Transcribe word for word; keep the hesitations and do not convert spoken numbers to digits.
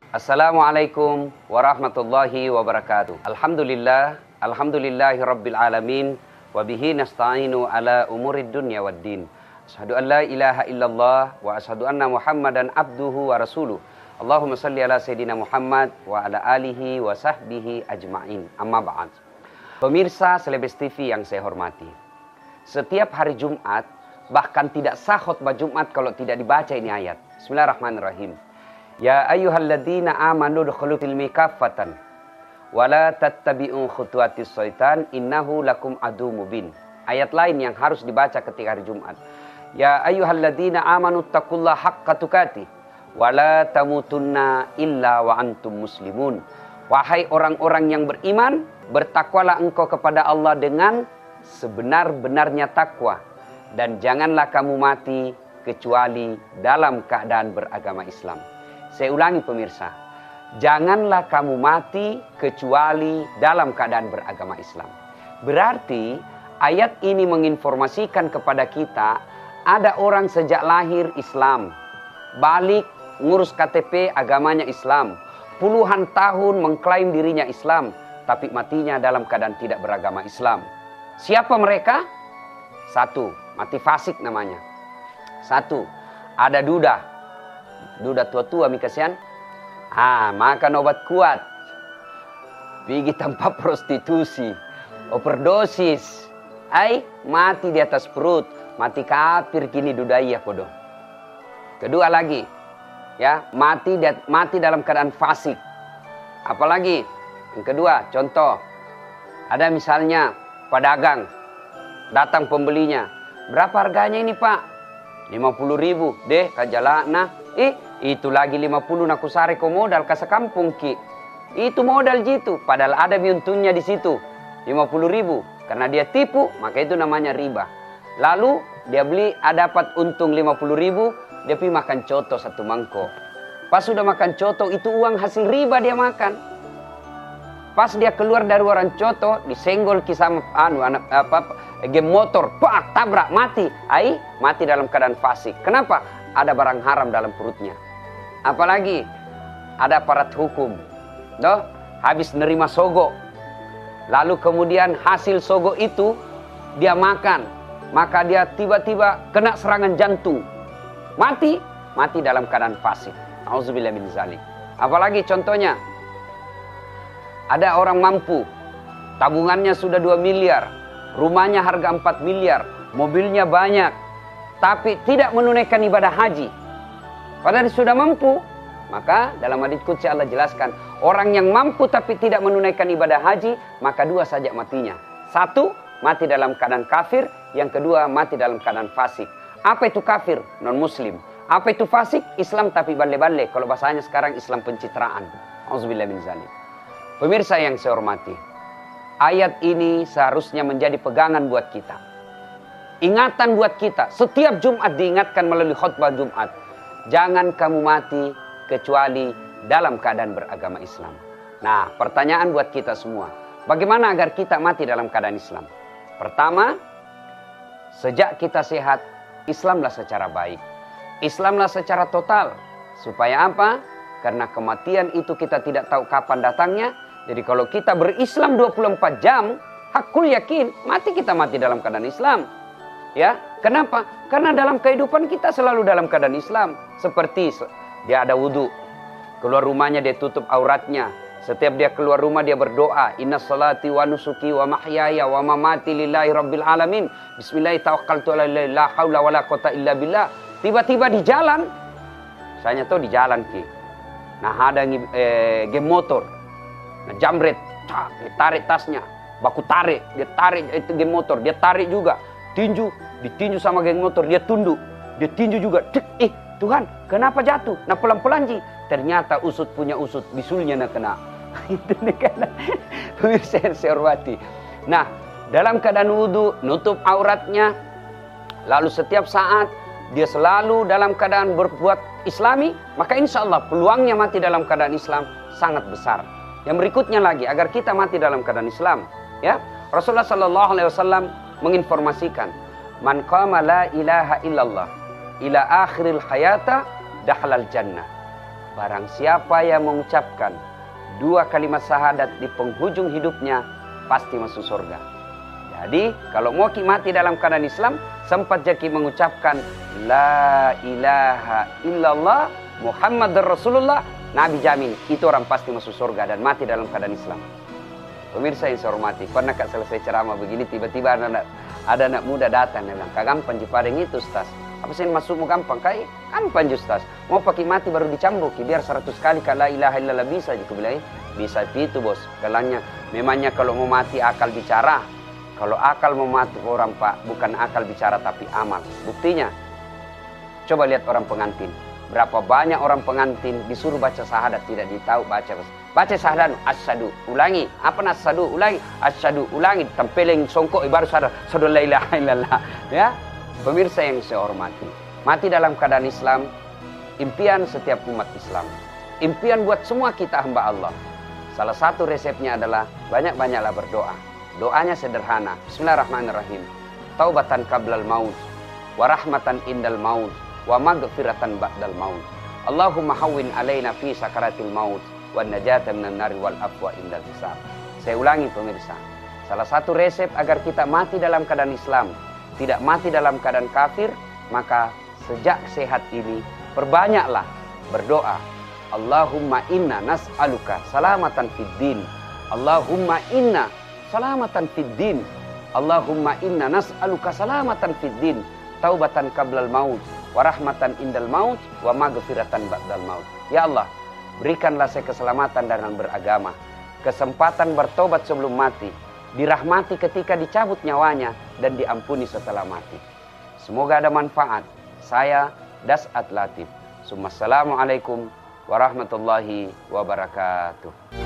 Assalamualaikum warahmatullahi wabarakatuh. Alhamdulillah, alhamdulillahi rabbil alamin, wabihi nasta'inu ala umurid dunya waddin. Asyhadu an la ilaha illallah wa asyhadu anna Muhammadan abduhu wa rasuluh. Allahumma salli ala Sayyidina Muhammad wa ala alihi wa sahbihi ajma'in. Amma ba'd. Pemirsa Selebes T V yang saya hormati. Setiap hari Jumat, bahkan tidak sah khutbah Jumat kalau tidak dibaca ini ayat. Bismillahirrahmanirrahim. Ya ayyuhalladzina amanu dukhulu fil kaffatan wa la tattabi'u khutuwatis syaitan innahu lakum adu mubin. Ayat lain yang harus dibaca ketika hari Jumat. Ya ayyuhalladzina amanu taqullaha haqqa tuqatih wa la tamutunna illa wa antum muslimun. Wahai orang-orang yang beriman, bertakwalah engkau kepada Allah dengan sebenar-benarnya takwa, dan janganlah kamu mati kecuali dalam keadaan beragama Islam. Saya ulangi pemirsa, janganlah kamu mati kecuali dalam keadaan beragama Islam. Berarti ayat ini menginformasikan kepada kita, ada orang sejak lahir Islam, balik ngurus K T P agamanya Islam, puluhan tahun mengklaim dirinya Islam, tapi matinya dalam keadaan tidak beragama Islam. Siapa mereka? Satu, mati fasik namanya. Satu, ada duda. Duda tua-tua mikasian. Ah, makan obat kuat. Pergi tempat prostitusi. Overdosis. Ai, mati di atas perut. Mati kafir kini dudaya podo. Kedua lagi, ya, mati mati dalam keadaan fasik. Apalagi? Yang kedua, contoh. Ada misalnya pedagang, datang pembelinya. Berapa harganya ini pak? lima puluh ribu. Deh, kajalana. Eh, itu lagi lima puluh naku sare ko modal kasa kampung ki. Itu modal jitu. Padahal ada untungnya di situ. lima puluh ribu. Karena dia tipu, maka itu namanya riba. Lalu dia beli, ada dapat untung lima puluh ribu. Dia pergi makan coto satu mangkok. Pas sudah makan coto, itu uang hasil riba dia makan. Pas dia keluar dari warung coto, disenggol kisah anu anak apa game motor, pak tabrak mati. Ai mati dalam keadaan fasik. Kenapa? Ada barang haram dalam perutnya. Apalagi ada aparat hukum, doh habis nerima sogo, lalu kemudian hasil sogo itu dia makan, maka dia tiba-tiba kena serangan jantung, mati, mati dalam keadaan fasik. Auzubillah min zalik. Apalagi contohnya, ada orang mampu, tabungannya sudah dua miliar, rumahnya harga empat miliar, mobilnya banyak, tapi tidak menunaikan ibadah haji. Padahal sudah mampu. Maka dalam hadits qudsi Allah jelaskan, orang yang mampu tapi tidak menunaikan ibadah haji, maka dua saja matinya. Satu, mati dalam keadaan kafir. Yang kedua, mati dalam keadaan fasik. Apa itu kafir? Non muslim. Apa itu fasik? Islam tapi balle-balle. Kalau bahasanya sekarang Islam pencitraan. Auzubillah min zalik. Pemirsa yang saya hormati, ayat ini seharusnya menjadi pegangan buat kita. Ingatan buat kita. Setiap Jumat diingatkan melalui khutbah Jumat. Jangan kamu mati kecuali dalam keadaan beragama Islam. Nah, pertanyaan buat kita semua. Bagaimana agar kita mati dalam keadaan Islam? Pertama, sejak kita sehat, Islamlah secara baik. Islamlah secara total. Supaya apa? Karena kematian itu kita tidak tahu kapan datangnya. Jadi kalau kita berislam dua puluh empat jam, hakul yakin mati kita mati dalam keadaan Islam. Ya, kenapa? Karena dalam kehidupan kita selalu dalam keadaan Islam. Seperti dia ada wudhu, keluar rumahnya dia tutup auratnya. Setiap dia keluar rumah dia berdoa, inna salati wa nusuki wa mahyaya wa mamati lillahi rabbil alamin. Bismillahi tawakkaltu ala la haula wala quwata illa billah. Tiba-tiba di jalan, saya tahu di jalan ki. Nah ada eh, game motor. Nah, jamret, dia tarik tasnya, baku tarik, dia tarik itu geng motor, dia tarik juga, tinju, ditinju sama geng motor, dia tunduk, dia tinju juga, Dik, eh Tuhan, kenapa jatuh? Nah pelan-pelan ji, ternyata usut punya usut, bisulnya nak kena. Itu nih karena pemirsa yang saya hormati. Nah, dalam keadaan wudhu, nutup auratnya, lalu setiap saat dia selalu dalam keadaan berbuat Islami, maka insya Allah peluangnya mati dalam keadaan Islam sangat besar. Yang berikutnya lagi, agar kita mati dalam keadaan Islam, ya Rasulullah Sallallahu Alaihi Wasallam menginformasikan, man qama la ilaha illallah ila akhiril hayata dakhalal jannah. barang siapa yang mengucapkan dua kalimat syahadat di penghujung hidupnya, pasti masuk surga. Jadi kalau mau ki mati dalam keadaan Islam, sempat jaki mengucapkan La ilaha illallah Muhammad Rasulullah, Nabi jamin itu orang pasti masuk surga dan mati dalam keadaan Islam. Pemirsa yang saya hormati, pernah kak selesai ceramah begini, tiba-tiba ada anak, ada anak muda datang dan bilang, "Kagampang jipadeng itu, Ustaz." Apa sih masukmu gampang? Kai, gampang Ustaz. Mau pakai mati baru dicambuk, biar seratus kali kalau la ilaha illallah bisa. Jadi bilang, bisa itu bos. Kalanya, memangnya kalau mau mati akal bicara. Kalau akal mau mati orang pak, bukan akal bicara tapi amal. Buktinya, coba lihat orang pengantin. Berapa banyak orang pengantin disuruh baca syahadat tidak ditahu baca. Baca syahadat, asyhadu, ulangi. Apa asyhadu, ulangi. Asyhadu, ulangi. Tempeleng songkok baru syahadat. Asyhadu la ilaha illallah. Ya, pemirsa yang saya hormati. Mati dalam keadaan Islam, impian setiap umat Islam. Impian buat semua kita hamba Allah. Salah satu resepnya adalah banyak-banyaklah berdoa. Doanya sederhana. Bismillahirrahmanirrahim. Taubatan qablal maut, wa rahmatan indal maut, wa maghfiratan ba'dal maut. Allahumma hawwin alaina fi sakaratil maut, wa najatan minan nari wal afwa indal hisab. Saya ulangi pemirsa. Salah satu resep agar kita mati dalam keadaan Islam, tidak mati dalam keadaan kafir, maka sejak sehat ini perbanyaklah berdoa. Allahumma inna nas'aluka salamatan fid din. Allahumma inna salamatan fid din. Allahumma inna nas'aluka salamatan fid din. Taubatan qablal maut, wa rahmatan indal maut, wa maghfiratan ba'dal maut. Ya Allah, berikanlah saya keselamatan dalam beragama, kesempatan bertobat sebelum mati, dirahmati ketika dicabut nyawanya, dan diampuni setelah mati. Semoga ada manfaat. Saya Das'at Latif. Assalamualaikum warahmatullahi wabarakatuh.